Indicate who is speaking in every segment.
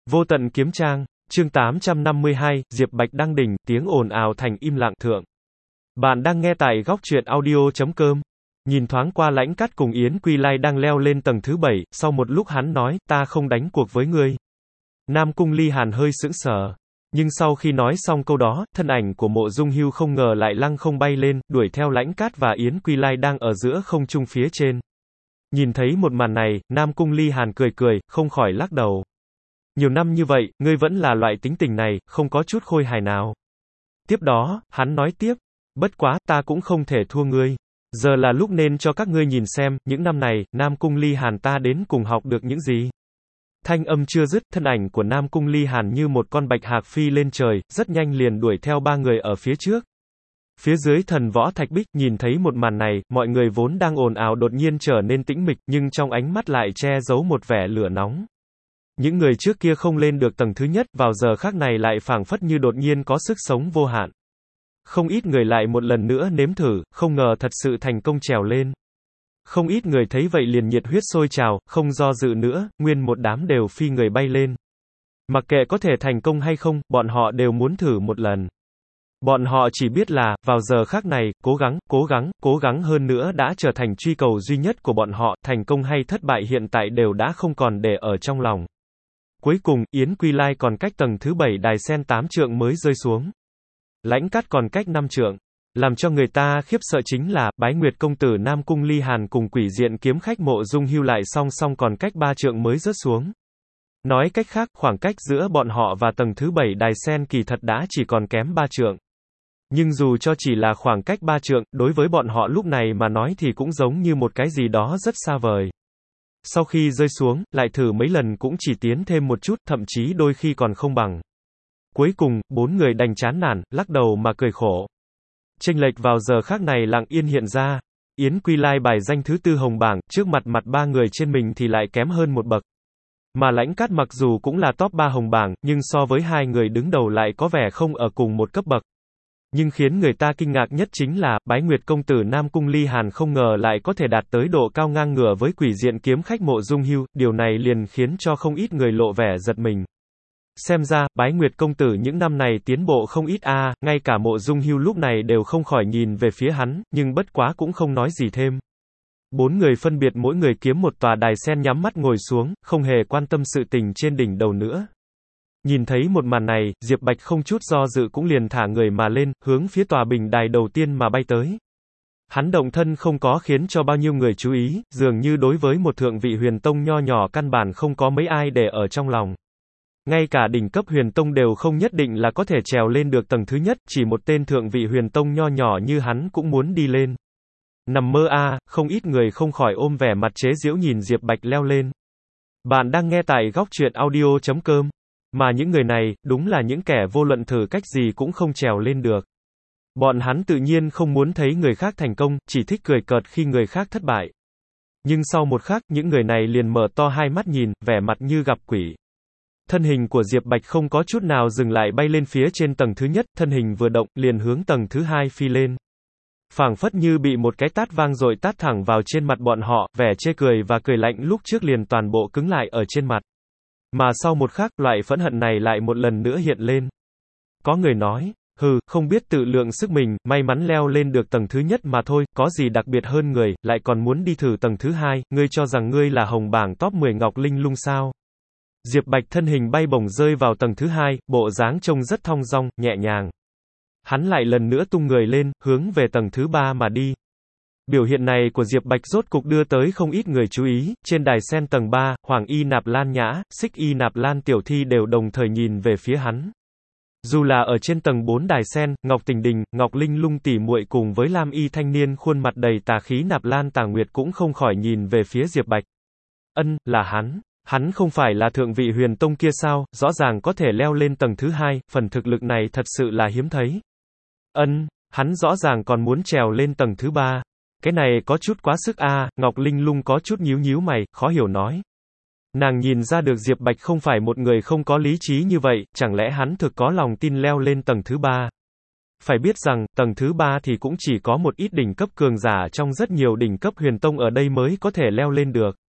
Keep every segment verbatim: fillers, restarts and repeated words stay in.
Speaker 1: Vô tận kiếm trang, chương tám trăm năm mươi hai, Diệp Bạch đăng đỉnh, tiếng ồn ào thành im lặng thượng. Bạn đang nghe tại góc truyện audio chấm com. Nhìn thoáng qua Lãnh Cắt cùng Yến Quy Lai đang leo lên tầng thứ bảy, sau một lúc hắn nói, ta không đánh cuộc với ngươi. Nam Cung Ly Hàn hơi sững sờ. Nhưng sau khi nói xong câu đó, thân ảnh của Mộ Dung Hưu không ngờ lại lăng không bay lên, đuổi theo Lãnh Cắt và Yến Quy Lai đang ở giữa không trung phía trên. Nhìn thấy một màn này, Nam Cung Ly Hàn cười cười, không khỏi lắc đầu. Nhiều năm như vậy, ngươi vẫn là loại tính tình này, không có chút khôi hài nào. Tiếp đó, hắn nói tiếp, bất quá, ta cũng không thể thua ngươi. Giờ là lúc nên cho các ngươi nhìn xem, những năm này, Nam Cung Ly Hàn ta đến cùng học được những gì. Thanh âm chưa dứt, thân ảnh của Nam Cung Ly Hàn như một con bạch hạc phi lên trời, rất nhanh liền đuổi theo ba người ở phía trước. Phía dưới thần võ thạch bích, nhìn thấy một màn này, mọi người vốn đang ồn ào đột nhiên trở nên tĩnh mịch, nhưng trong ánh mắt lại che giấu một vẻ lửa nóng. Những người trước kia không lên được tầng thứ nhất, vào giờ khắc này lại phảng phất như đột nhiên có sức sống vô hạn. Không ít người lại một lần nữa nếm thử, không ngờ thật sự thành công trèo lên. Không ít người thấy vậy liền nhiệt huyết sôi trào, không do dự nữa, nguyên một đám đều phi người bay lên. Mặc kệ có thể thành công hay không, bọn họ đều muốn thử một lần. Bọn họ chỉ biết là, vào giờ khắc này, cố gắng, cố gắng, cố gắng hơn nữa đã trở thành truy cầu duy nhất của bọn họ, thành công hay thất bại hiện tại đều đã không còn để ở trong lòng. Cuối cùng, Yến Quy Lai còn cách tầng thứ bảy đài sen tám trượng mới rơi xuống. Lãnh Cắt còn cách năm trượng. Làm cho người ta khiếp sợ chính là, Bái Nguyệt công tử Nam Cung Ly Hàn cùng Quỷ Diện kiếm khách Mộ Dung Hưu lại song song còn cách ba trượng mới rớt xuống. Nói cách khác, khoảng cách giữa bọn họ và tầng thứ bảy đài sen kỳ thật đã chỉ còn kém ba trượng. Nhưng dù cho chỉ là khoảng cách ba trượng, đối với bọn họ lúc này mà nói thì cũng giống như một cái gì đó rất xa vời. Sau khi rơi xuống, lại thử mấy lần cũng chỉ tiến thêm một chút, thậm chí đôi khi còn không bằng. Cuối cùng, bốn người đành chán nản, lắc đầu mà cười khổ. Chênh lệch vào giờ khác này lặng yên hiện ra. Yến Quy Lai bài danh thứ tư hồng bảng, trước mặt mặt ba người trên mình thì lại kém hơn một bậc. Mà Lãnh Cắt mặc dù cũng là top ba hồng bảng, nhưng so với hai người đứng đầu lại có vẻ không ở cùng một cấp bậc. Nhưng khiến người ta kinh ngạc nhất chính là, Bái Nguyệt công tử Nam Cung Ly Hàn không ngờ lại có thể đạt tới độ cao ngang ngửa với Quỷ Diện kiếm khách Mộ Dung Hưu, điều này liền khiến cho không ít người lộ vẻ giật mình. Xem ra, Bái Nguyệt công tử những năm này tiến bộ không ít a, à, ngay cả Mộ Dung Hưu lúc này đều không khỏi nhìn về phía hắn, nhưng bất quá cũng không nói gì thêm. Bốn người phân biệt mỗi người kiếm một tòa đài sen nhắm mắt ngồi xuống, không hề quan tâm sự tình trên đỉnh đầu nữa. Nhìn thấy một màn này, Diệp Bạch không chút do dự cũng liền thả người mà lên, hướng phía tòa bình đài đầu tiên mà bay tới. Hắn động thân không có khiến cho bao nhiêu người chú ý, dường như đối với một thượng vị huyền tông nho nhỏ căn bản không có mấy ai để ở trong lòng. Ngay cả đỉnh cấp huyền tông đều không nhất định là có thể trèo lên được tầng thứ nhất, chỉ một tên thượng vị huyền tông nho nhỏ như hắn cũng muốn đi lên. Nằm mơ a, à, không ít người không khỏi ôm vẻ mặt chế giễu nhìn Diệp Bạch leo lên. Bạn đang nghe tại góc truyện audio chấm com. Mà những người này, đúng là những kẻ vô luận thử cách gì cũng không trèo lên được. Bọn hắn tự nhiên không muốn thấy người khác thành công, chỉ thích cười cợt khi người khác thất bại. Nhưng sau một khắc, những người này liền mở to hai mắt nhìn, vẻ mặt như gặp quỷ. Thân hình của Diệp Bạch không có chút nào dừng lại bay lên phía trên tầng thứ nhất, thân hình vừa động, liền hướng tầng thứ hai phi lên. Phảng phất như bị một cái tát vang dội tát thẳng vào trên mặt bọn họ, vẻ chê cười và cười lạnh lúc trước liền toàn bộ cứng lại ở trên mặt. Mà sau một khắc, loại phẫn hận này lại một lần nữa hiện lên. Có người nói, hừ, không biết tự lượng sức mình, may mắn leo lên được tầng thứ nhất mà thôi, có gì đặc biệt hơn người, lại còn muốn đi thử tầng thứ hai, ngươi cho rằng ngươi là hồng bảng top mười Ngọc Linh Lung sao? Diệp Bạch thân hình bay bổng rơi vào tầng thứ hai, bộ dáng trông rất thong dong, nhẹ nhàng. Hắn lại lần nữa tung người lên, hướng về tầng thứ ba mà đi. Biểu hiện này của Diệp Bạch rốt cục đưa tới không ít người chú ý, trên đài sen tầng ba, Hoàng Y Nạp Lan Nhã, Xích Y Nạp Lan Tiểu Thi đều đồng thời nhìn về phía hắn. Dù là ở trên tầng bốn đài sen, Ngọc Tình Đình, Ngọc Linh Lung tỷ muội cùng với Lam Y thanh niên khuôn mặt đầy tà khí Nạp Lan Tà Nguyệt cũng không khỏi nhìn về phía Diệp Bạch. Ân, là hắn. Hắn không phải là thượng vị huyền tông kia sao, rõ ràng có thể leo lên tầng thứ hai, phần thực lực này thật sự là hiếm thấy. Ân, hắn rõ ràng còn muốn trèo lên tầng thứ ba. Cái này có chút quá sức a, à, Ngọc Linh Lung có chút nhíu nhíu mày, khó hiểu nói. Nàng nhìn ra được Diệp Bạch không phải một người không có lý trí như vậy, chẳng lẽ hắn thực có lòng tin leo lên tầng thứ ba. Phải biết rằng, tầng thứ ba thì cũng chỉ có một ít đỉnh cấp cường giả trong rất nhiều đỉnh cấp huyền tông ở đây mới có thể leo lên được.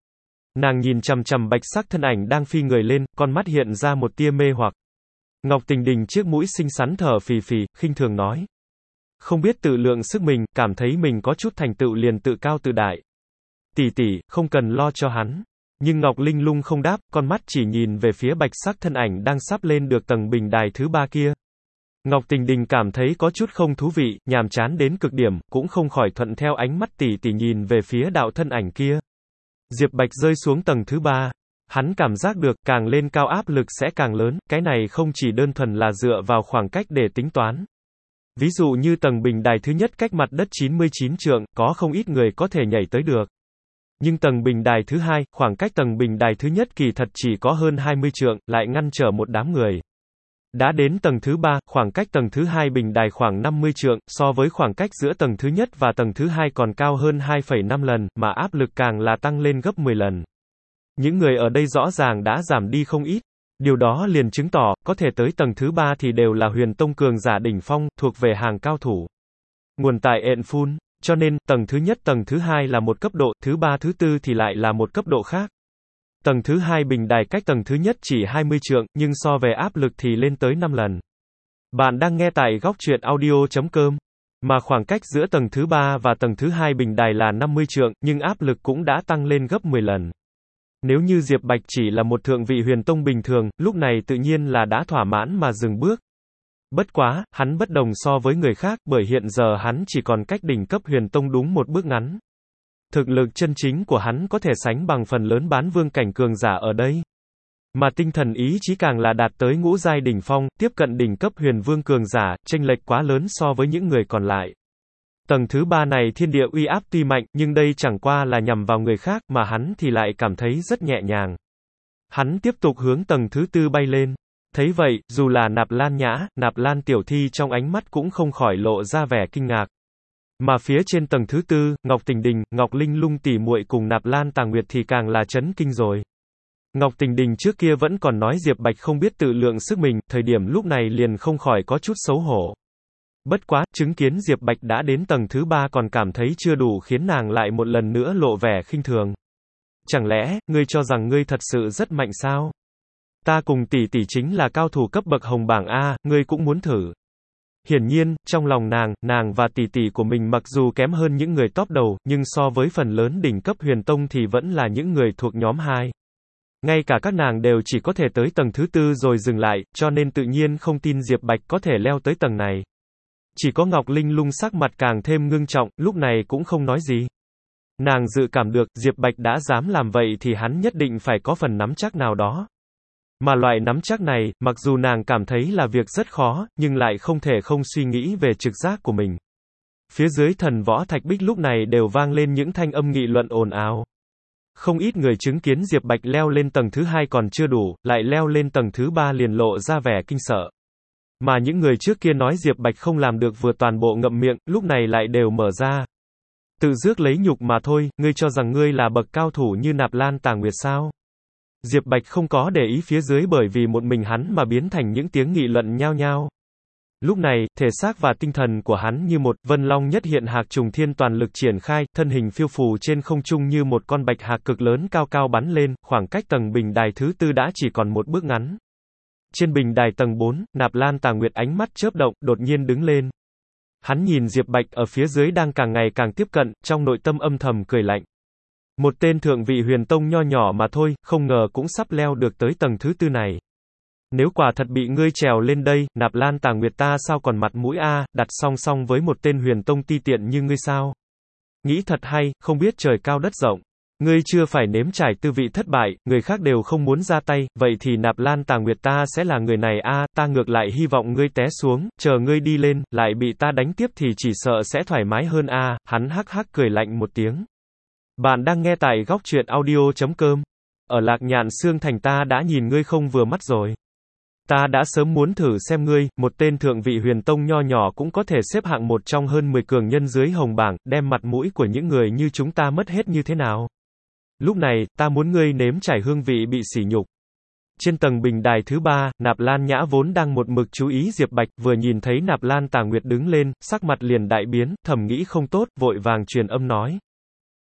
Speaker 1: Nàng nhìn chằm chằm bạch sắc thân ảnh đang phi người lên, con mắt hiện ra một tia mê hoặc. Ngọc Tình Đình chiếc mũi xinh xắn thở phì phì, khinh thường nói. Không biết tự lượng sức mình, cảm thấy mình có chút thành tựu liền tự cao tự đại. Tỷ tỷ, không cần lo cho hắn. Nhưng Ngọc Linh Lung không đáp, con mắt chỉ nhìn về phía bạch sắc thân ảnh đang sắp lên được tầng bình đài thứ ba kia. Ngọc Tình Đình cảm thấy có chút không thú vị, nhàm chán đến cực điểm, cũng không khỏi thuận theo ánh mắt tỷ tỷ nhìn về phía đạo thân ảnh kia. Diệp Bạch rơi xuống tầng thứ ba. Hắn cảm giác được, càng lên cao áp lực sẽ càng lớn, cái này không chỉ đơn thuần là dựa vào khoảng cách để tính toán. Ví dụ như tầng bình đài thứ nhất cách mặt đất chín mươi chín trượng, có không ít người có thể nhảy tới được. Nhưng tầng bình đài thứ hai, khoảng cách tầng bình đài thứ nhất kỳ thật chỉ có hơn hai mươi trượng, lại ngăn trở một đám người. Đã đến tầng thứ ba, khoảng cách tầng thứ hai bình đài khoảng năm mươi trượng, so với khoảng cách giữa tầng thứ nhất và tầng thứ hai còn cao hơn hai phẩy năm lần, mà áp lực càng là tăng lên gấp mười lần. Những người ở đây rõ ràng đã giảm đi không ít. Điều đó liền chứng tỏ, có thể tới tầng thứ ba thì đều là huyền tông cường giả đỉnh phong, thuộc về hàng cao thủ. Nguồn tại ện phun, cho nên, tầng thứ nhất tầng thứ hai là một cấp độ, thứ ba thứ tư thì lại là một cấp độ khác. Tầng thứ hai bình đài cách tầng thứ nhất chỉ hai mươi trượng, nhưng so về áp lực thì lên tới năm lần. Bạn đang nghe tại góc truyện audio chấm com. Mà khoảng cách giữa tầng thứ ba và tầng thứ hai bình đài là năm mươi trượng, nhưng áp lực cũng đã tăng lên gấp mười lần. Nếu như Diệp Bạch chỉ là một thượng vị huyền tông bình thường, lúc này tự nhiên là đã thỏa mãn mà dừng bước. Bất quá, hắn bất đồng so với người khác, bởi hiện giờ hắn chỉ còn cách đỉnh cấp huyền tông đúng một bước ngắn. Thực lực chân chính của hắn có thể sánh bằng phần lớn bán vương cảnh cường giả ở đây. Mà tinh thần ý chí càng là đạt tới ngũ giai đỉnh phong, tiếp cận đỉnh cấp huyền vương cường giả, chênh lệch quá lớn so với những người còn lại. Tầng thứ ba này thiên địa uy áp tuy mạnh, nhưng đây chẳng qua là nhằm vào người khác, mà hắn thì lại cảm thấy rất nhẹ nhàng. Hắn tiếp tục hướng tầng thứ tư bay lên. Thấy vậy, dù là Nạp Lan Nhã, Nạp Lan Tiểu Thi trong ánh mắt cũng không khỏi lộ ra vẻ kinh ngạc. Mà phía trên tầng thứ tư, Ngọc Tình Đình, Ngọc Linh Lung tỷ muội cùng Nạp Lan Tà Nguyệt thì càng là chấn kinh rồi. Ngọc Tình Đình trước kia vẫn còn nói Diệp Bạch không biết tự lượng sức mình, thời điểm lúc này liền không khỏi có chút xấu hổ. Bất quá, chứng kiến Diệp Bạch đã đến tầng thứ ba còn cảm thấy chưa đủ khiến nàng lại một lần nữa lộ vẻ khinh thường. Chẳng lẽ, ngươi cho rằng ngươi thật sự rất mạnh sao? Ta cùng tỷ tỷ chính là cao thủ cấp bậc hồng bảng A, ngươi cũng muốn thử. Hiển nhiên, trong lòng nàng, nàng và tỷ tỷ của mình mặc dù kém hơn những người top đầu, nhưng so với phần lớn đỉnh cấp huyền tông thì vẫn là những người thuộc nhóm hai. Ngay cả các nàng đều chỉ có thể tới tầng thứ tư rồi dừng lại, cho nên tự nhiên không tin Diệp Bạch có thể leo tới tầng này. Chỉ có Ngọc Linh Lung sắc mặt càng thêm ngưng trọng, lúc này cũng không nói gì. Nàng dự cảm được, Diệp Bạch đã dám làm vậy thì hắn nhất định phải có phần nắm chắc nào đó. Mà loại nắm chắc này, mặc dù nàng cảm thấy là việc rất khó, nhưng lại không thể không suy nghĩ về trực giác của mình. Phía dưới thần võ thạch bích lúc này đều vang lên những thanh âm nghị luận ồn ào. Không ít người chứng kiến Diệp Bạch leo lên tầng thứ hai còn chưa đủ, lại leo lên tầng thứ ba liền lộ ra vẻ kinh sợ. Mà những người trước kia nói Diệp Bạch không làm được vừa toàn bộ ngậm miệng, lúc này lại đều mở ra. Tự rước lấy nhục mà thôi, ngươi cho rằng ngươi là bậc cao thủ như Nạp Lan Tà Nguyệt sao? Diệp Bạch không có để ý phía dưới bởi vì một mình hắn mà biến thành những tiếng nghị luận nhao nhao. Lúc này, thể xác và tinh thần của hắn như một vân long nhất hiện hạc trùng thiên toàn lực triển khai, thân hình phiêu phù trên không trung như một con bạch hạc cực lớn cao cao bắn lên, khoảng cách tầng bình đài thứ tư đã chỉ còn một bước ngắn. Trên bình đài tầng bốn, Nạp Lan Tà Nguyệt ánh mắt chớp động, đột nhiên đứng lên. Hắn nhìn Diệp Bạch ở phía dưới đang càng ngày càng tiếp cận, trong nội tâm âm thầm cười lạnh. Một tên thượng vị huyền tông nho nhỏ mà thôi, không ngờ cũng sắp leo được tới tầng thứ tư này. Nếu quả thật bị ngươi trèo lên đây, Nạp Lan Tà Nguyệt ta sao còn mặt mũi a, đặt song song với một tên huyền tông ti tiện như ngươi sao? Nghĩ thật hay, không biết trời cao đất rộng. Ngươi chưa phải nếm trải tư vị thất bại, người khác đều không muốn ra tay, vậy thì Nạp Lan Tà Nguyệt ta sẽ là người này a, ta ngược lại hy vọng ngươi té xuống, chờ ngươi đi lên, lại bị ta đánh tiếp thì chỉ sợ sẽ thoải mái hơn a, hắn hắc hắc cười lạnh một tiếng. Bạn đang nghe tại góc truyện audio chấm com. Ở Lạc Nhạn Xương Thành ta đã nhìn ngươi không vừa mắt rồi. Ta đã sớm muốn thử xem ngươi, một tên thượng vị huyền tông nho nhỏ cũng có thể xếp hạng một trong hơn mười cường nhân dưới hồng bảng, đem mặt mũi của những người như chúng ta mất hết như thế nào. Lúc này, ta muốn ngươi nếm trải hương vị bị sỉ nhục. Trên tầng bình đài thứ ba, Nạp Lan Nhã vốn đang một mực chú ý Diệp Bạch, vừa nhìn thấy Nạp Lan Tà Nguyệt đứng lên, sắc mặt liền đại biến, thầm nghĩ không tốt, vội vàng truyền âm nói.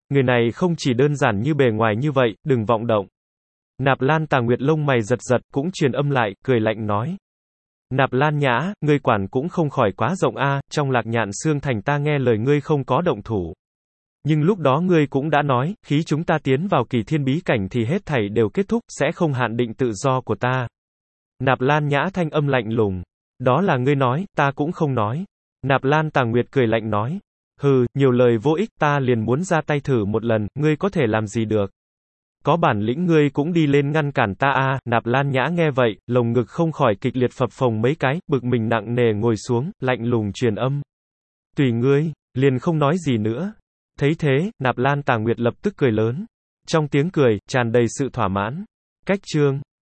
Speaker 1: Người này không chỉ đơn giản như bề ngoài như vậy, đừng vọng động. Nạp Lan Tà Nguyệt lông mày giật giật, cũng truyền âm lại, cười lạnh nói. Nạp Lan Nhã, ngươi quản cũng không khỏi quá rộng a, trong Lạc Nhạn Xương Thành ta nghe lời ngươi không có động thủ. Nhưng lúc đó ngươi cũng đã nói, khi chúng ta tiến vào kỳ thiên bí cảnh thì hết thảy đều kết thúc, sẽ không hạn định tự do của ta. Nạp Lan Nhã thanh âm lạnh lùng. Đó là ngươi nói, ta cũng không nói. Nạp Lan Tà Nguyệt cười lạnh nói. Hừ, nhiều lời vô ích, ta liền muốn ra tay thử một lần, ngươi có thể làm gì được. Có bản lĩnh ngươi cũng đi lên ngăn cản ta a. À. Nạp Lan Nhã nghe vậy, lồng ngực không khỏi kịch liệt phập phồng mấy cái, bực mình nặng nề ngồi xuống, lạnh lùng truyền âm. Tùy ngươi, liền không nói gì nữa. Thấy thế, Nạp Lan Tà Nguyệt lập tức cười lớn. Trong tiếng cười, tràn đầy sự thỏa mãn. Cách chương